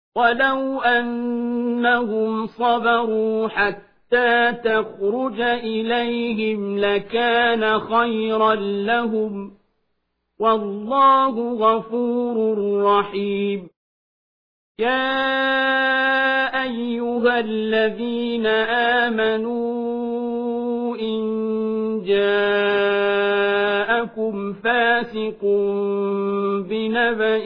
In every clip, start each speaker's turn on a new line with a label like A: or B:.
A: ولو أنهم صبروا حتى تخرج إليهم لكان خيرا لهم، والله غفور رحيم. يا أيها الذين آمنوا إن جاءكم فاسق بنبأ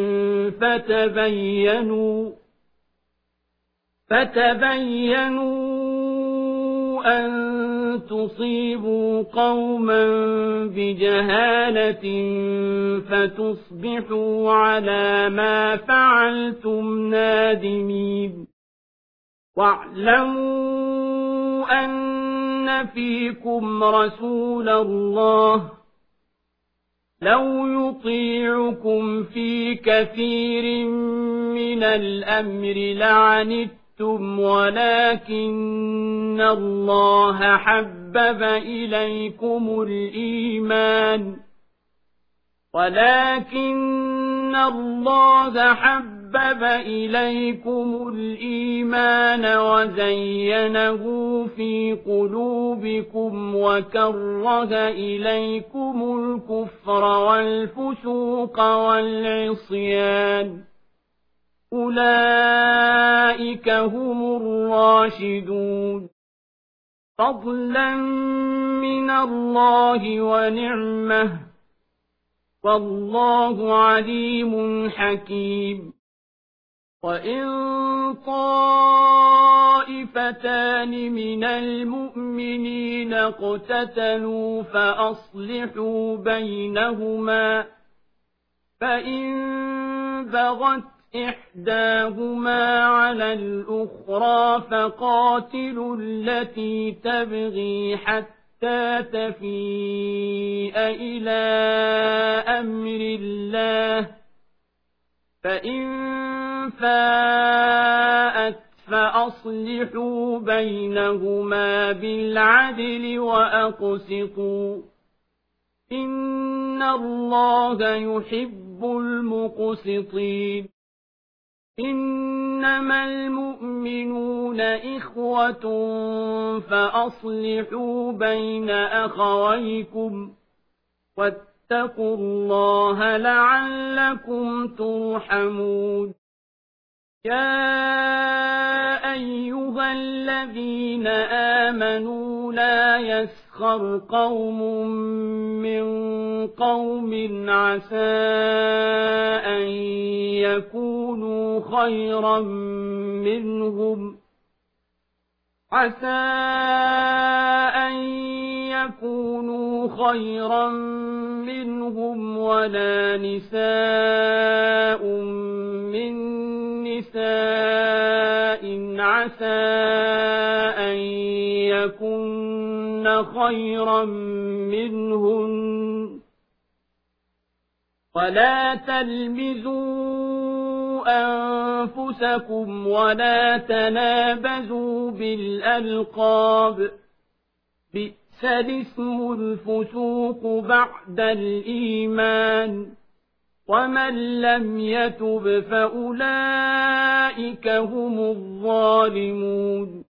A: فتبينوا أن تصيبوا قوما بجهالة فتصبحوا على ما فعلتم نادمين. واعلموا أن فيكم رسول الله لو يطيعكم في كثير من الأمر لعنتم ولكن الله حبب إليكم الإيمان وزينه في قلوبكم وكره إليكم الكفر والفسوق والعصيان، أولئك هم الراشدون، فضلا من الله ونعمه، والله عليم حكيم. وإن طائفتان من المؤمنين اقتتلوا فأصلحوا بينهما، فإن بغت إحداهما على الأخرى فقاتلوا التي تبغي حتى تفيء إلى أمر الله، فإن فاءت فأصلحوا بينهما بالعدل وأقسطوا، إن الله يحب المقسطين. إنما المؤمنون إخوة فأصلحوا بين أخويكم واتقوا الله لعلكم ترحمون. يا أيها الذين آمنوا لا يسخر قوم من قوم عسى أن يكونوا خيرا منهم ولا نساء من نساء عسى أن يكن خيرا منهن، ولا تلمزوا أنفسكم ولا تنابزوا بالألقاب، بئس الاسم الفسوق بعد الإيمان، ومن لم يتب فأولئك هم الظالمون.